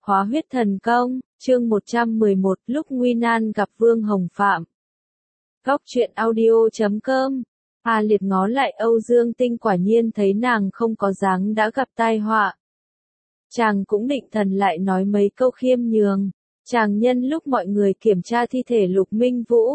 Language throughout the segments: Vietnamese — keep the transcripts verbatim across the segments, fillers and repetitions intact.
Hóa huyết thần công, chương một trăm mười một, lúc nguy nan gặp Vương Hồng Phạm. Góc truyện audio chấm com. A Liệt ngó lại Âu Dương Tinh, quả nhiên thấy nàng không có dáng đã gặp tai họa. Chàng cũng định thần lại nói mấy câu khiêm nhường. Chàng nhân lúc mọi người kiểm tra thi thể Lục Minh Vũ,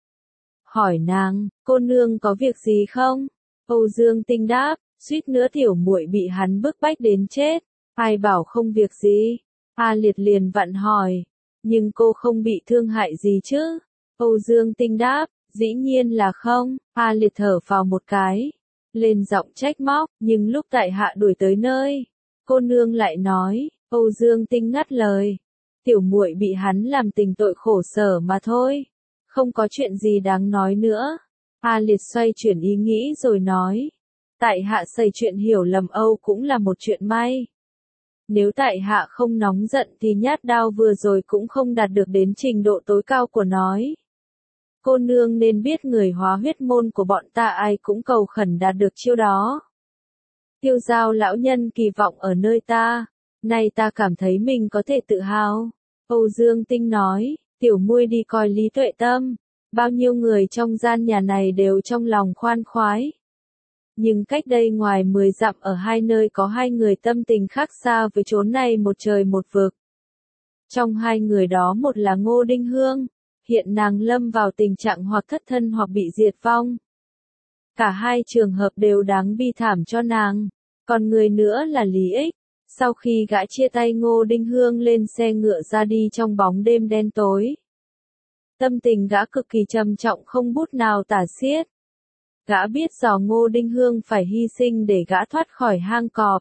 hỏi nàng, cô nương có việc gì không? Âu Dương Tinh đáp, suýt nữa tiểu muội bị hắn bức bách đến chết. Ai bảo không việc gì? A Liệt liền vặn hỏi, nhưng cô không bị thương hại gì chứ? Âu Dương Tinh đáp, dĩ nhiên là không. A Liệt thở phào một cái, lên giọng trách móc, nhưng lúc tại hạ đuổi tới nơi, cô nương lại nói. Âu Dương Tinh ngắt lời, tiểu muội bị hắn làm tình tội khổ sở mà thôi, không có chuyện gì đáng nói nữa. A Liệt xoay chuyển ý nghĩ rồi nói, tại hạ xảy chuyện hiểu lầm Âu cũng là một chuyện may. Nếu tại hạ không nóng giận thì nhát đao vừa rồi cũng không đạt được đến trình độ tối cao của nói. Cô nương nên biết người hóa huyết môn của bọn ta ai cũng cầu khẩn đạt được chiêu đó. Tiêu Giao lão nhân kỳ vọng ở nơi ta, nay ta cảm thấy mình có thể tự hào. Âu Dương Tinh nói, tiểu muội đi coi Lý Tuệ Tâm, bao nhiêu người trong gian nhà này đều trong lòng khoan khoái. Nhưng cách đây ngoài mười dặm ở hai nơi có hai người tâm tình khác xa với chốn này một trời một vực. Trong hai người đó một là Ngô Đinh Hương, hiện nàng lâm vào tình trạng hoặc thất thân hoặc bị diệt vong. Cả hai trường hợp đều đáng bi thảm cho nàng, còn người nữa là Lý Ích. Sau khi gã chia tay Ngô Đinh Hương lên xe ngựa ra đi trong bóng đêm đen tối, tâm tình gã cực kỳ trầm trọng không bút nào tả xiết. Gã biết rõ Ngô Đinh Hương phải hy sinh để gã thoát khỏi hang cọp.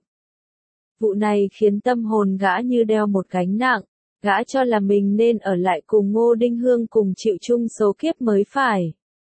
Vụ này khiến tâm hồn gã như đeo một gánh nặng, gã cho là mình nên ở lại cùng Ngô Đinh Hương cùng chịu chung số kiếp mới phải.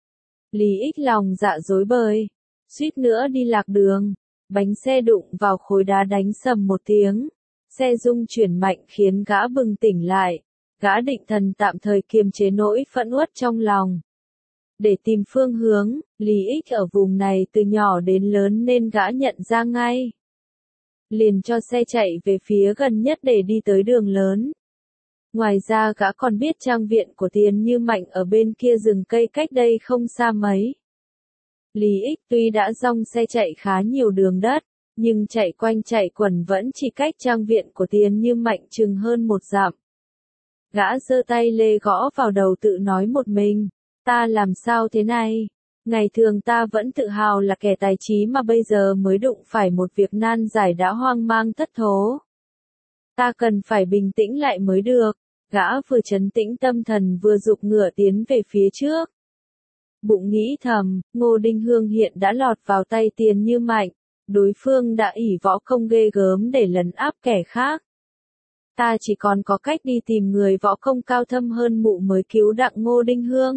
Lý Ích lòng dạ rối bời, suýt nữa đi lạc đường, bánh xe đụng vào khối đá đánh sầm một tiếng, xe rung chuyển mạnh khiến gã bừng tỉnh lại, gã định thần tạm thời kiềm chế nỗi phẫn uất trong lòng. Để tìm phương hướng, Lý Ích ở vùng này từ nhỏ đến lớn nên gã nhận ra ngay. Liền cho xe chạy về phía gần nhất để đi tới đường lớn. Ngoài ra gã còn biết trang viện của Tiền Như Mạnh ở bên kia rừng cây cách đây không xa mấy. Lý Ích tuy đã dong xe chạy khá nhiều đường đất, nhưng chạy quanh chạy quẩn vẫn chỉ cách trang viện của Tiền Như Mạnh chừng hơn một dặm. Gã giơ tay lê gõ vào đầu tự nói một mình. Ta làm sao thế này? Ngày thường ta vẫn tự hào là kẻ tài trí mà bây giờ mới đụng phải một việc nan giải đã hoang mang thất thố. Ta cần phải bình tĩnh lại mới được. Gã vừa trấn tĩnh tâm thần vừa giục ngựa tiến về phía trước. Bụng nghĩ thầm, Ngô Đinh Hương hiện đã lọt vào tay Tiền Như Mạnh. Đối phương đã ỷ võ công ghê gớm để lấn áp kẻ khác. Ta chỉ còn có cách đi tìm người võ công cao thâm hơn mụ mới cứu đặng Ngô Đinh Hương.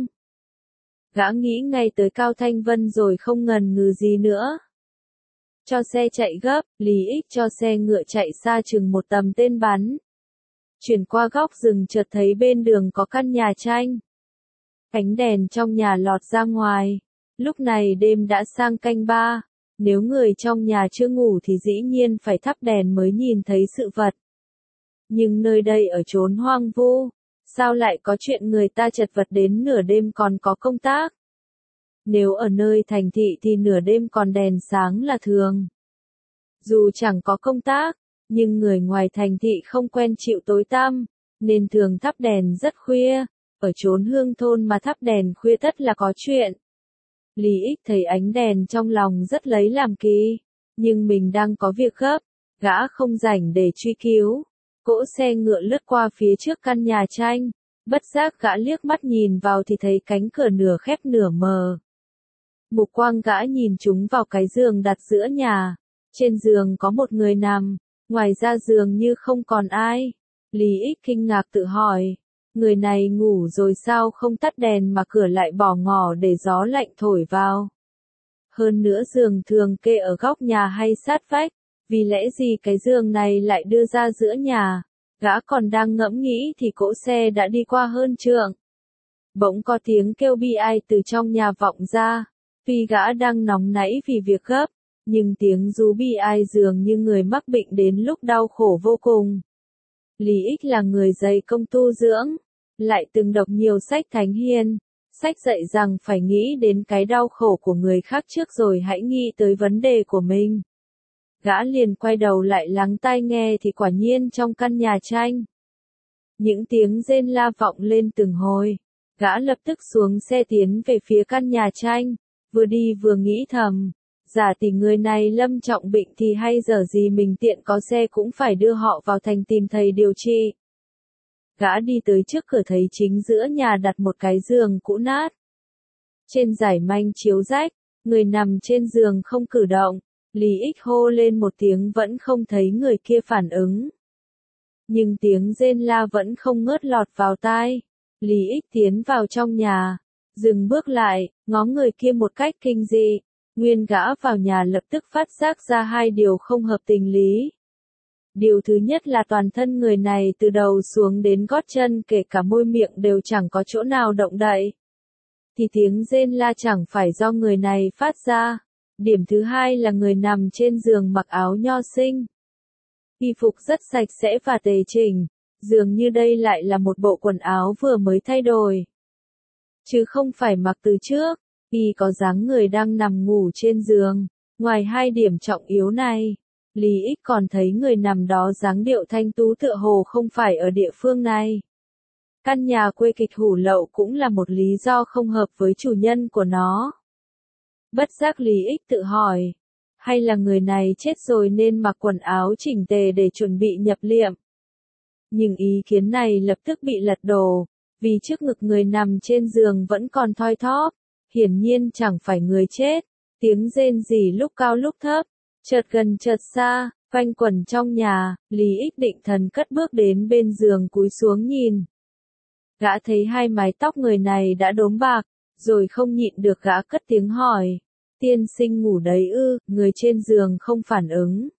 Gã nghĩ ngay tới Cao Thanh Vân rồi không ngần ngừ gì nữa. Cho xe chạy gấp, Lý Ích cho xe ngựa chạy xa chừng một tầm tên bắn. Chuyển qua góc rừng chợt thấy bên đường có căn nhà tranh. Ánh đèn trong nhà lọt ra ngoài. Lúc này đêm đã sang canh ba. Nếu người trong nhà chưa ngủ thì dĩ nhiên phải thắp đèn mới nhìn thấy sự vật. Nhưng nơi đây ở chốn hoang vu. Sao lại có chuyện người ta chật vật đến nửa đêm còn có công tác? Nếu ở nơi thành thị thì nửa đêm còn đèn sáng là thường. Dù chẳng có công tác, nhưng người ngoài thành thị không quen chịu tối tăm, nên thường thắp đèn rất khuya. Ở chốn hương thôn mà thắp đèn khuya tất là có chuyện. Lý Ích thấy ánh đèn trong lòng rất lấy làm kỳ, nhưng mình đang có việc gấp, gã không rảnh để truy cứu. Cỗ xe ngựa lướt qua phía trước căn nhà tranh, bất giác gã liếc mắt nhìn vào thì thấy cánh cửa nửa khép nửa mờ. Mục quang gã nhìn trúng vào cái giường đặt giữa nhà, trên giường có một người nằm, ngoài ra giường như không còn ai. Lý Ích kinh ngạc tự hỏi, người này ngủ rồi sao không tắt đèn mà cửa lại bỏ ngỏ để gió lạnh thổi vào. Hơn nữa giường thường kê ở góc nhà hay sát vách. Vì lẽ gì cái giường này lại đưa ra giữa nhà? Gã còn đang ngẫm nghĩ thì cỗ xe đã đi qua hơn trượng. Bỗng có tiếng kêu bi ai từ trong nhà vọng ra. Tuy gã đang nóng nảy vì việc gấp, nhưng tiếng rú bi ai dường như người mắc bệnh đến lúc đau khổ vô cùng. Lý Ích là người dày công tu dưỡng, lại từng đọc nhiều sách thánh hiền, sách dạy rằng phải nghĩ đến cái đau khổ của người khác trước rồi hãy nghĩ tới vấn đề của mình. Gã liền quay đầu lại lắng tai nghe thì quả nhiên trong căn nhà tranh, những tiếng rên la vọng lên từng hồi. Gã lập tức xuống xe tiến về phía căn nhà tranh, vừa đi vừa nghĩ thầm, giả tỷ người này lâm trọng bệnh thì hay dở gì mình tiện có xe cũng phải đưa họ vào thành tìm thầy điều trị. Gã đi tới trước cửa thấy chính giữa nhà đặt một cái giường cũ nát. Trên giải manh chiếu rách, người nằm trên giường không cử động, Lý Ích hô lên một tiếng vẫn không thấy người kia phản ứng. Nhưng tiếng rên la vẫn không ngớt lọt vào tai. Lý Ích tiến vào trong nhà, dừng bước lại, ngó người kia một cách kinh dị. Nguyên gã vào nhà lập tức phát giác ra hai điều không hợp tình lý. Điều thứ nhất là toàn thân người này từ đầu xuống đến gót chân kể cả môi miệng đều chẳng có chỗ nào động đậy. Thì tiếng rên la chẳng phải do người này phát ra. Điểm thứ hai là người nằm trên giường mặc áo nho sinh. Y phục rất sạch sẽ và tề chỉnh, dường như đây lại là một bộ quần áo vừa mới thay đổi. Chứ không phải mặc từ trước, y có dáng người đang nằm ngủ trên giường. Ngoài hai điểm trọng yếu này, Lý Ích còn thấy người nằm đó dáng điệu thanh tú tựa hồ không phải ở địa phương này. Căn nhà quê kịch hủ lậu cũng là một lý do không hợp với chủ nhân của nó. Bất giác Lý Ích tự hỏi, hay là người này chết rồi nên mặc quần áo chỉnh tề để chuẩn bị nhập liệm. Nhưng ý kiến này lập tức bị lật đổ, vì trước ngực người nằm trên giường vẫn còn thoi thóp, hiển nhiên chẳng phải người chết. Tiếng rên rỉ lúc cao lúc thấp, chợt gần chợt xa, quanh quẩn trong nhà. Lý Ích định thần cất bước đến bên giường cúi xuống nhìn. Gã thấy hai mái tóc người này đã đốm bạc, rồi không nhịn được gã cất tiếng hỏi. Tiên sinh ngủ đấy ư? Người trên giường không phản ứng.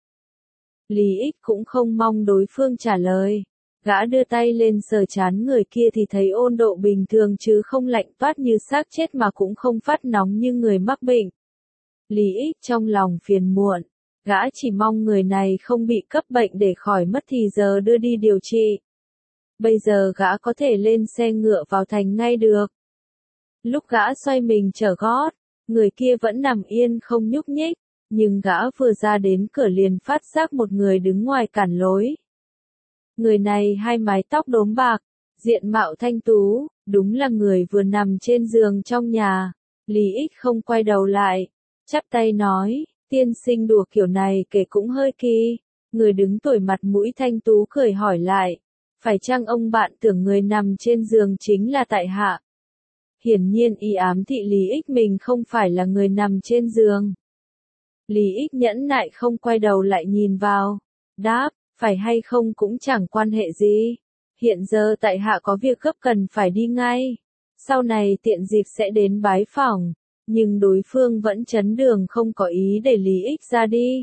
Lý Ích cũng không mong đối phương trả lời. Gã đưa tay lên sờ trán người kia thì thấy ôn độ bình thường chứ không lạnh toát như xác chết mà cũng không phát nóng như người mắc bệnh. Lý Ích trong lòng phiền muộn. Gã chỉ mong người này không bị cấp bệnh để khỏi mất thì giờ đưa đi điều trị. Bây giờ gã có thể lên xe ngựa vào thành ngay được. Lúc gã xoay mình trở gót, người kia vẫn nằm yên không nhúc nhích, nhưng gã vừa ra đến cửa liền phát giác một người đứng ngoài cản lối. Người này hai mái tóc đốm bạc, diện mạo thanh tú, đúng là người vừa nằm trên giường trong nhà. Lý Ích không quay đầu lại, chắp tay nói, tiên sinh đùa kiểu này kể cũng hơi kỳ. Người đứng tuổi mặt mũi thanh tú cười hỏi lại, phải chăng ông bạn tưởng người nằm trên giường chính là tại hạ? Hiển nhiên y ám thị Lý Ích mình không phải là người nằm trên giường. Lý Ích nhẫn nại không quay đầu lại nhìn vào, đáp, phải hay không cũng chẳng quan hệ gì. Hiện giờ tại hạ có việc gấp cần phải đi ngay. Sau này tiện dịp sẽ đến bái phỏng, nhưng đối phương vẫn chấn đường không có ý để Lý Ích ra đi.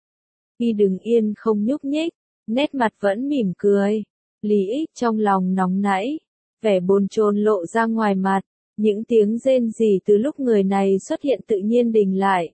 Y đứng yên không nhúc nhích, nét mặt vẫn mỉm cười. Lý Ích trong lòng nóng nảy, vẻ bồn chồn lộ ra ngoài mặt. Những tiếng rên rỉ từ lúc người này xuất hiện tự nhiên đình lại.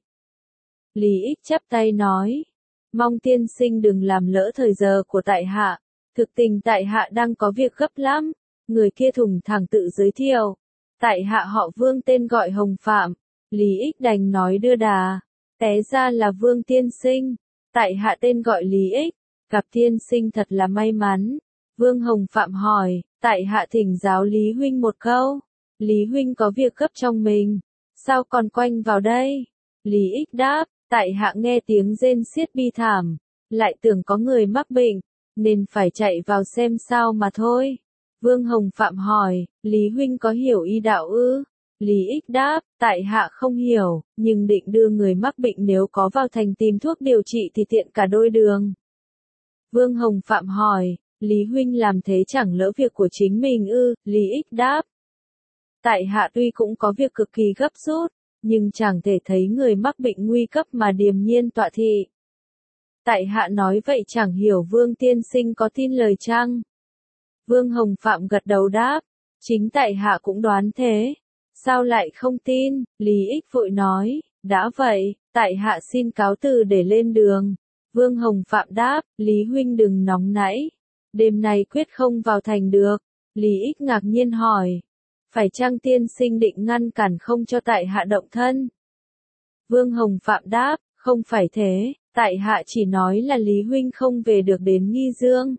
Lý Ích chắp tay nói, mong tiên sinh đừng làm lỡ thời giờ của tại hạ. Thực tình tại hạ đang có việc gấp lắm. Người kia thùng thẳng tự giới thiệu. Tại hạ họ Vương tên gọi Hồng Phạm. Lý Ích đành nói đưa đà. Té ra là Vương tiên sinh. Tại hạ tên gọi Lý Ích. Gặp tiên sinh thật là may mắn. Vương Hồng Phạm hỏi, tại hạ thỉnh giáo Lý huynh một câu. Lý huynh có việc gấp trong mình, sao còn quanh vào đây? Lý Ích đáp, tại hạ nghe tiếng rên xiết bi thảm, lại tưởng có người mắc bệnh, nên phải chạy vào xem sao mà thôi. Vương Hồng Phạm hỏi, Lý huynh có hiểu y đạo ư? Lý Ích đáp, tại hạ không hiểu, nhưng định đưa người mắc bệnh nếu có vào thành tìm thuốc điều trị thì tiện cả đôi đường. Vương Hồng Phạm hỏi, Lý huynh làm thế chẳng lỡ việc của chính mình ư? Lý Ích đáp, tại hạ tuy cũng có việc cực kỳ gấp rút, nhưng chẳng thể thấy người mắc bệnh nguy cấp mà điềm nhiên tọa thị. Tại hạ nói vậy chẳng hiểu Vương tiên sinh có tin lời chăng? Vương Hồng Phạm gật đầu đáp, chính tại hạ cũng đoán thế. Sao lại không tin? Lý Ích vội nói, đã vậy, tại hạ xin cáo từ để lên đường. Vương Hồng Phạm đáp, Lý huynh đừng nóng nảy. đêm nay quyết không vào thành được. Lý Ích ngạc nhiên hỏi. Phải chăng tiên sinh định ngăn cản không cho tại hạ động thân? Vương Hồng Phạm đáp, không phải thế, tại hạ chỉ nói là Lý huynh không về được đến Nghi Dương.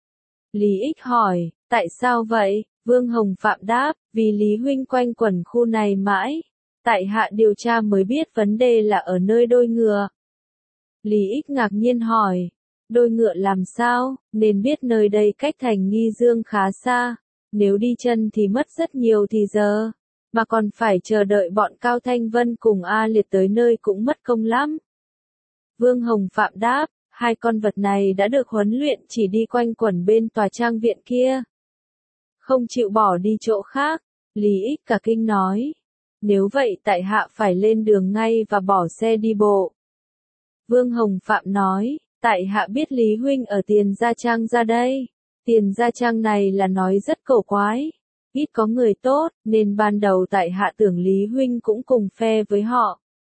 Lý Ích hỏi, tại sao vậy? Vương Hồng Phạm đáp, vì Lý huynh quanh quẩn khu này mãi. Tại hạ điều tra mới biết vấn đề là ở nơi đôi ngựa. Lý Ích ngạc nhiên hỏi, đôi ngựa làm sao, nên biết nơi đây cách thành Nghi Dương khá xa. Nếu đi chân thì mất rất nhiều thì giờ, mà còn phải chờ đợi bọn Cao Thanh Vân cùng A Liệt tới nơi cũng mất công lắm. Vương Hồng Phạm đáp, hai con vật này đã được huấn luyện chỉ đi quanh quẩn bên tòa trang viện kia. Không chịu bỏ đi chỗ khác. Lý Ích cả kinh nói. Nếu vậy tại hạ phải lên đường ngay và bỏ xe đi bộ. Vương Hồng Phạm nói, tại hạ biết Lý huynh ở Tiền Gia Trang ra đây. Tiền Gia Trang này là nói rất cổ quái. Ít có người tốt, nên ban đầu tại hạ tưởng Lý huynh cũng cùng phe với họ.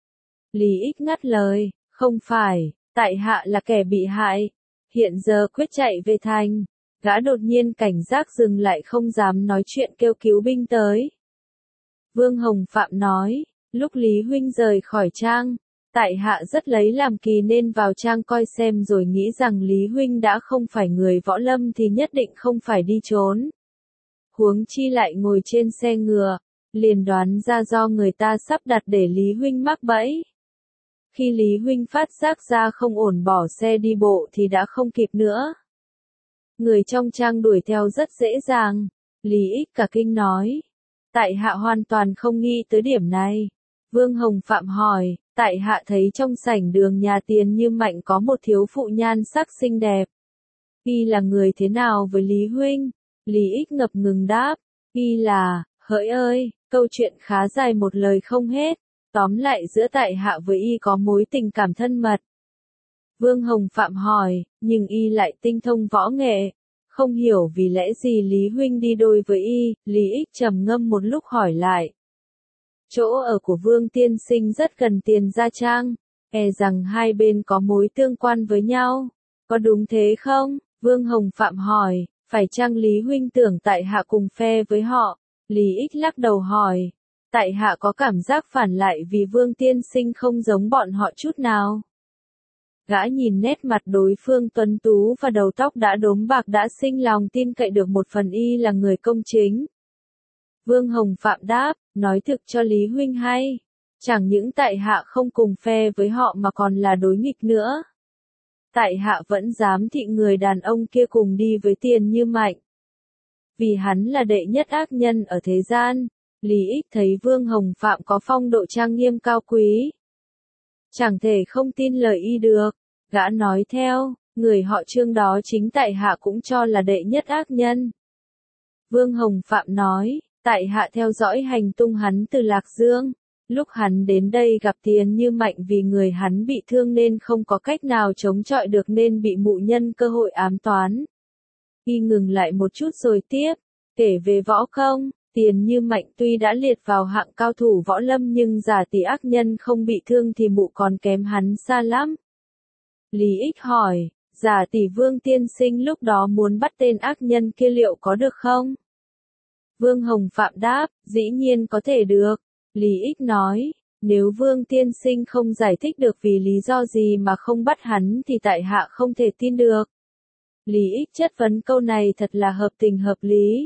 Lý Ích ngắt lời, không phải, tại hạ là kẻ bị hại. Hiện giờ quyết chạy về thành. Gã đột nhiên cảnh giác dừng lại không dám nói chuyện kêu cứu binh tới. Vương Hồng Phạm nói, lúc Lý huynh rời khỏi trang, tại hạ rất lấy làm kỳ nên vào trang coi xem rồi nghĩ rằng Lý huynh đã không phải người võ lâm thì nhất định không phải đi trốn. Huống chi lại ngồi trên xe ngựa, liền đoán ra do người ta sắp đặt để Lý huynh mắc bẫy. Khi Lý huynh phát giác ra không ổn bỏ xe đi bộ thì đã không kịp nữa. Người trong trang đuổi theo rất dễ dàng. Lý Ích cả kinh nói. Tại hạ hoàn toàn không nghĩ tới điểm này. Vương Hồng Phạm hỏi, tại hạ thấy trong sảnh đường nhà Tiền Như Mạnh có một thiếu phụ nhan sắc xinh đẹp. Y là người thế nào với Lý huynh? Lý Ích ngập ngừng đáp, y là, hỡi ơi, câu chuyện khá dài một lời không hết. Tóm lại giữa tại hạ với y có mối tình cảm thân mật. Vương Hồng Phạm hỏi, nhưng y lại tinh thông võ nghệ. Không hiểu vì lẽ gì Lý huynh đi đôi với y. Lý Ích trầm ngâm một lúc hỏi lại. Chỗ ở của Vương tiên sinh rất gần Tiền Gia Trang, e rằng hai bên có mối tương quan với nhau. Có đúng thế không? Vương Hồng Phạm hỏi, phải chăng Lý huynh tưởng tại hạ cùng phe với họ? Lý Ích lắc đầu hỏi, tại hạ có cảm giác phản lại vì Vương tiên sinh không giống bọn họ chút nào. Gã nhìn nét mặt đối phương tuấn tú và đầu tóc đã đốm bạc đã sinh lòng tin cậy được một phần y là người công chính. Vương Hồng Phạm đáp, nói thực cho Lý huynh hay. Chẳng những tại hạ không cùng phe với họ mà còn là đối nghịch nữa. Tại hạ vẫn dám thị người đàn ông kia cùng đi với Tiền Như Mạnh. Vì hắn là đệ nhất ác nhân ở thế gian. Lý Ích thấy Vương Hồng Phạm có phong độ trang nghiêm cao quý. Chẳng thể không tin lời y được. Gã nói theo, người họ Trương đó chính tại hạ cũng cho là đệ nhất ác nhân. Vương Hồng Phạm nói, tại hạ theo dõi hành tung hắn từ Lạc Dương. Lúc hắn đến đây gặp Tiền Như Mạnh vì người hắn bị thương nên không có cách nào chống chọi được nên bị mụ nhân cơ hội ám toán. Y ngừng lại một chút rồi tiếp, kể về võ công, Tiền Như Mạnh tuy đã liệt vào hạng cao thủ võ lâm nhưng giả tỷ ác nhân không bị thương thì mụ còn kém hắn xa lắm. Lý Ích hỏi, giả tỷ Vương tiên sinh lúc đó muốn bắt tên ác nhân kia liệu có được không? Vương Hồng Phạm đáp, dĩ nhiên có thể được. Lý Ích nói, nếu Vương tiên sinh không giải thích được vì lý do gì mà không bắt hắn thì tại hạ không thể tin được. Lý Ích chất vấn câu này thật là hợp tình hợp lý.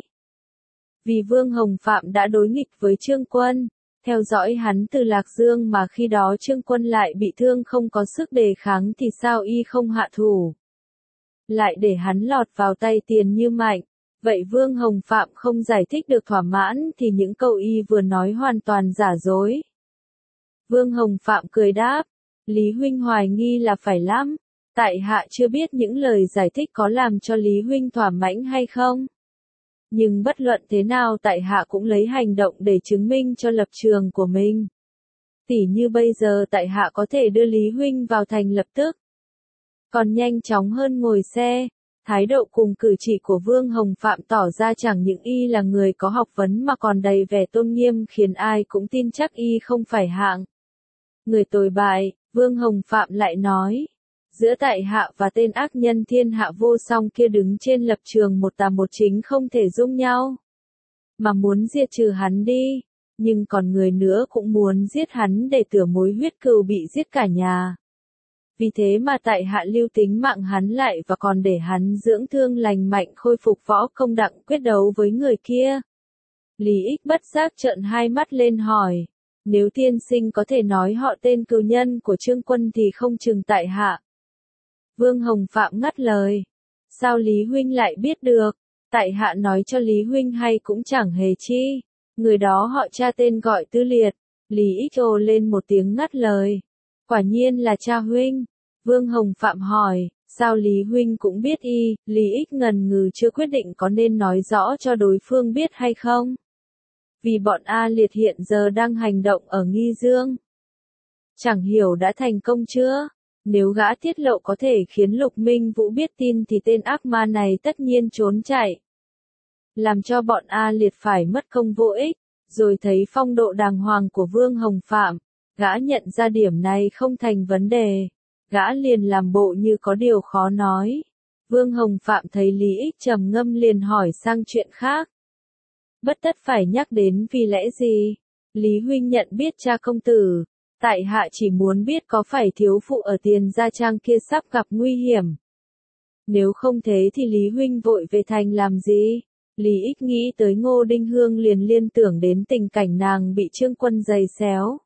Vì Vương Hồng Phạm đã đối nghịch với Trương Quân, theo dõi hắn từ Lạc Dương mà khi đó Trương Quân lại bị thương không có sức đề kháng thì sao y không hạ thủ. Lại để hắn lọt vào tay Tiền Như Mạnh. Vậy Vương Hồng Phạm không giải thích được thỏa mãn thì những câu y vừa nói hoàn toàn giả dối. Vương Hồng Phạm cười đáp, Lý huynh hoài nghi là phải lắm. Tại hạ chưa biết những lời giải thích có làm cho Lý huynh thỏa mãn hay không. Nhưng bất luận thế nào tại hạ cũng lấy hành động để chứng minh cho lập trường của mình. Tỉ như bây giờ tại hạ có thể đưa Lý huynh vào thành lập tức. Còn nhanh chóng hơn ngồi xe. Thái độ cùng cử chỉ của Vương Hồng Phạm tỏ ra chẳng những y là người có học vấn mà còn đầy vẻ tôn nghiêm khiến ai cũng tin chắc y không phải hạng người tồi bại. Vương Hồng Phạm lại nói, Giữa tại hạ và tên ác nhân thiên hạ vô song kia đứng trên lập trường một tà một chính không thể dung nhau. Mà muốn diệt trừ hắn đi, nhưng còn người nữa cũng muốn giết hắn để tửa mối huyết cừu bị giết cả nhà. Vì thế mà tại hạ lưu tính mạng hắn lại và còn để hắn dưỡng thương lành mạnh khôi phục võ công đặng quyết đấu với người kia. Lý Ích bất giác trợn hai mắt lên hỏi, nếu tiên sinh có thể nói họ tên cừu nhân của Trương Quân thì không chừng tại hạ. Vương Hồng Phạm ngắt lời, sao Lý Huynh lại biết được, tại hạ nói cho Lý Huynh hay cũng chẳng hề chi, người đó họ cha tên gọi Tư Liệt. Lý Ích ồ lên một tiếng ngắt lời, quả nhiên là cha Huynh. Vương Hồng Phạm hỏi, sao Lý Huynh cũng biết y? Lý Ích ngần ngừ chưa quyết định có nên nói rõ cho đối phương biết hay không. Vì bọn A Liệt hiện giờ đang hành động ở Nghi Dương. Chẳng hiểu đã thành công chưa? Nếu gã tiết lộ có thể khiến Lục Minh Vũ biết tin thì tên ác ma này tất nhiên trốn chạy. Làm cho bọn A Liệt phải mất công vô ích, rồi thấy phong độ đàng hoàng của Vương Hồng Phạm, gã nhận ra điểm này không thành vấn đề. Gã liền làm bộ như có điều khó nói. Vương Hồng Phạm thấy Lý Ích trầm ngâm liền hỏi sang chuyện khác. Bất tất phải nhắc đến vì lẽ gì? Lý Huynh nhận biết cha công tử. Tại hạ chỉ muốn biết có phải thiếu phụ ở Tiền Gia Trang kia sắp gặp nguy hiểm. Nếu không thế thì Lý Huynh vội về thành làm gì? Lý Ích nghĩ tới Ngô Đinh Hương liền liên tưởng đến tình cảnh nàng bị Trương Quân giày xéo.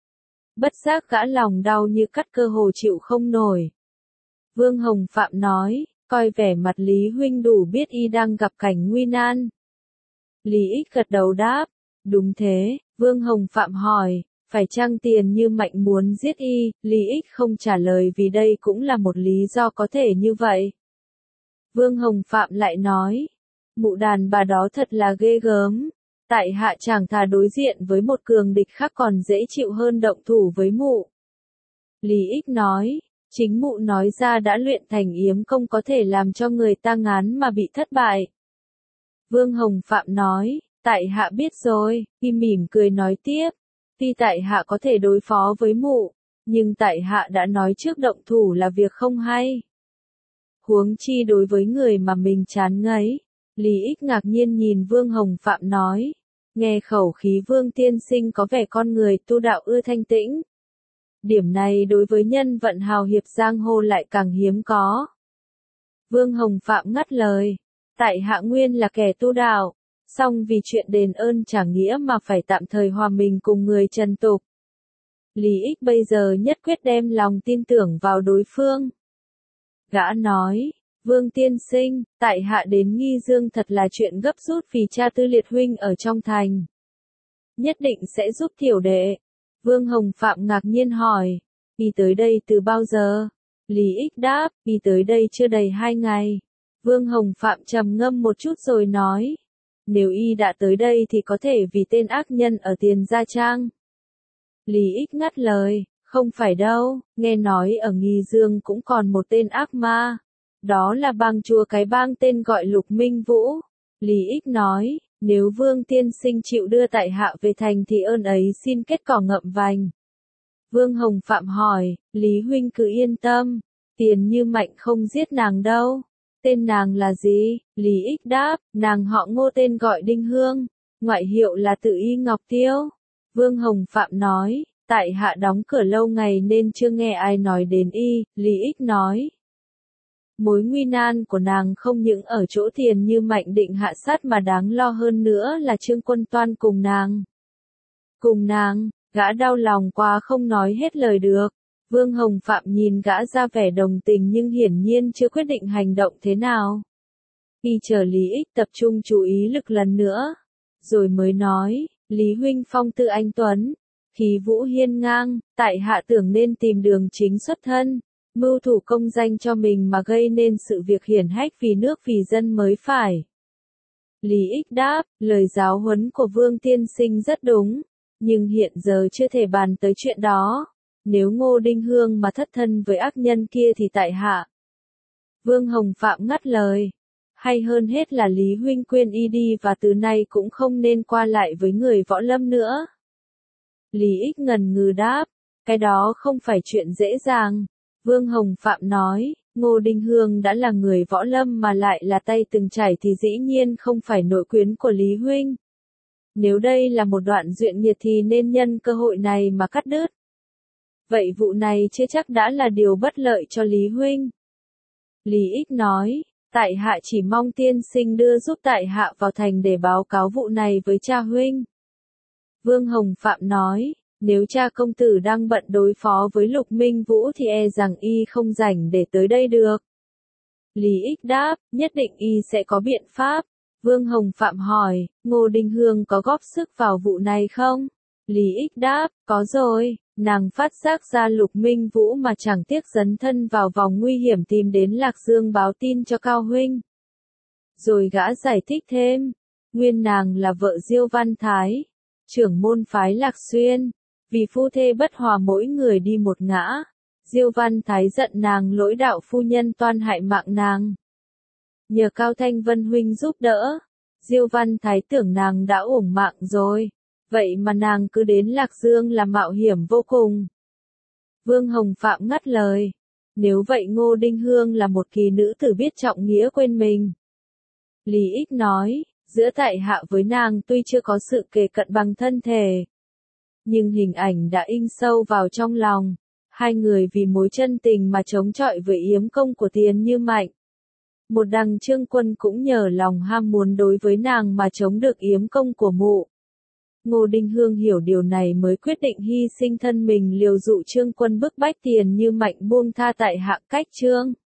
Bất giác gã lòng đau như cắt cơ hồ chịu không nổi. Vương Hồng Phạm nói, coi vẻ mặt Lý Huynh đủ biết y đang gặp cảnh nguy nan. Lý Ích gật đầu đáp, đúng thế. Vương Hồng Phạm hỏi, phải chăng Tiền Như Mạnh muốn giết y? Lý Ích không trả lời vì đây cũng là một lý do có thể như vậy. Vương Hồng Phạm lại nói, mụ đàn bà đó thật là ghê gớm. Tại hạ chẳng thà đối diện với một cường địch khác còn dễ chịu hơn động thủ với mụ. Lý Ích nói, chính mụ nói ra đã luyện thành yếm công có thể làm cho người ta ngán mà bị thất bại. Vương Hồng Phạm nói, tại hạ biết rồi. Y mỉm cười nói tiếp, tuy tại hạ có thể đối phó với mụ, nhưng tại hạ đã nói trước động thủ là việc không hay. Huống chi đối với người mà mình chán ngấy. Lý Ích ngạc nhiên nhìn Vương Hồng Phạm nói, nghe khẩu khí Vương tiên sinh có vẻ con người tu đạo ưa thanh tĩnh. Điểm này đối với nhân vận hào hiệp giang hồ lại càng hiếm có. Vương Hồng Phạm ngắt lời, tại hạ nguyên là kẻ tu đạo, song vì chuyện đền ơn trả nghĩa mà phải tạm thời hòa mình cùng người trần tục. Lý Ích bây giờ nhất quyết đem lòng tin tưởng vào đối phương. Gã nói, Vương tiên sinh, tại hạ đến Nghi Dương thật là chuyện gấp rút vì cha Tư Liệt huynh ở trong thành. Nhất định sẽ giúp tiểu đệ. Vương Hồng Phạm ngạc nhiên hỏi, y tới đây từ bao giờ? Lý Ích đáp, y tới đây chưa đầy hai ngày. Vương Hồng Phạm trầm ngâm một chút rồi nói, nếu y đã tới đây thì có thể vì tên ác nhân ở Tiền Gia Trang. Lý Ích ngắt lời, không phải đâu, nghe nói ở Nghi Dương cũng còn một tên ác ma. Đó là bang chúa cái bang tên gọi Lục Minh Vũ. Lý Ích nói, nếu Vương tiên sinh chịu đưa tại hạ về thành thì ơn ấy xin kết cỏ ngậm vành. Vương Hồng Phạm hỏi, Lý Huynh cứ yên tâm, Tiền Như Mạnh không giết nàng đâu. Tên nàng là gì? Lý Ích đáp, nàng họ Ngô tên gọi Đinh Hương, ngoại hiệu là Tự Y Ngọc Tiêu. Vương Hồng Phạm nói, tại hạ đóng cửa lâu ngày nên chưa nghe ai nói đến y. Lý Ích nói, mối nguy nan của nàng không những ở chỗ Tiền Như Mạnh định hạ sát mà đáng lo hơn nữa là Trương Quân toan cùng nàng. Cùng nàng, gã đau lòng quá không nói hết lời được. Vương Hồng Phạm nhìn gã ra vẻ đồng tình nhưng hiển nhiên chưa quyết định hành động thế nào. Y chờ Lý Ích tập trung chú ý lực lần nữa, rồi mới nói, Lý Huynh phong tư anh tuấn, khí vũ hiên ngang, tại hạ tưởng nên tìm đường chính xuất thân, mưu thủ công danh cho mình mà gây nên sự việc hiển hách vì nước vì dân mới phải. Lý Ích đáp, lời giáo huấn của Vương tiên sinh rất đúng, nhưng hiện giờ chưa thể bàn tới chuyện đó. Nếu Ngô Đinh Hương mà thất thân với ác nhân kia thì tại hạ. Vương Hồng Phạm ngắt lời, hay hơn hết là Lý Huynh quên y đi và từ nay cũng không nên qua lại với người võ lâm nữa. Lý Ích ngần ngừ đáp, cái đó không phải chuyện dễ dàng. Vương Hồng Phạm nói, Ngô Đình Hương đã là người võ lâm mà lại là tay từng chảy thì dĩ nhiên không phải nội quyến của Lý Huynh. Nếu đây là một đoạn duyện nghiệt thì nên nhân cơ hội này mà cắt đứt. Vậy vụ này chưa chắc đã là điều bất lợi cho Lý Huynh. Lý Ích nói, tại hạ chỉ mong tiên sinh đưa giúp tại hạ vào thành để báo cáo vụ này với cha Huynh. Vương Hồng Phạm nói, nếu cha công tử đang bận đối phó với Lục Minh Vũ thì e rằng y không rảnh để tới đây được. Lý Ích đáp, nhất định y sẽ có biện pháp. Vương Hồng Phạm hỏi, Ngô Đình Hương có góp sức vào vụ này không? Lý Ích đáp, có rồi, nàng phát giác ra Lục Minh Vũ mà chẳng tiếc dấn thân vào vòng nguy hiểm tìm đến Lạc Dương báo tin cho Cao Huynh. Rồi gã giải thích thêm, nguyên nàng là vợ Diêu Văn Thái, trưởng môn phái Lạc Xuyên, vì phu thê bất hòa mỗi người đi một ngã. Diêu Văn Thái giận nàng lỗi đạo phu nhân toan hại mạng nàng. Nhờ Cao Thanh Vân huynh giúp đỡ, Diêu Văn Thái tưởng nàng đã uổng mạng rồi, vậy mà nàng cứ đến Lạc Dương là mạo hiểm vô cùng. Vương Hồng Phạm ngắt lời, nếu vậy Ngô Đinh Hương là một kỳ nữ tử biết trọng nghĩa quên mình. Lý Ích nói, giữa tại hạ với nàng tuy chưa có sự kề cận bằng thân thể, nhưng hình ảnh đã in sâu vào trong lòng. Hai người vì mối chân tình mà chống chọi với yếm công của Tiền Như Mạnh. Một đằng Trương Quân cũng nhờ lòng ham muốn đối với nàng mà chống được yếm công của mụ. Ngô Đinh Hương hiểu điều này mới quyết định hy sinh thân mình liều dụ Trương Quân bức bách Tiền Như Mạnh buông tha tại hạ cách Trương.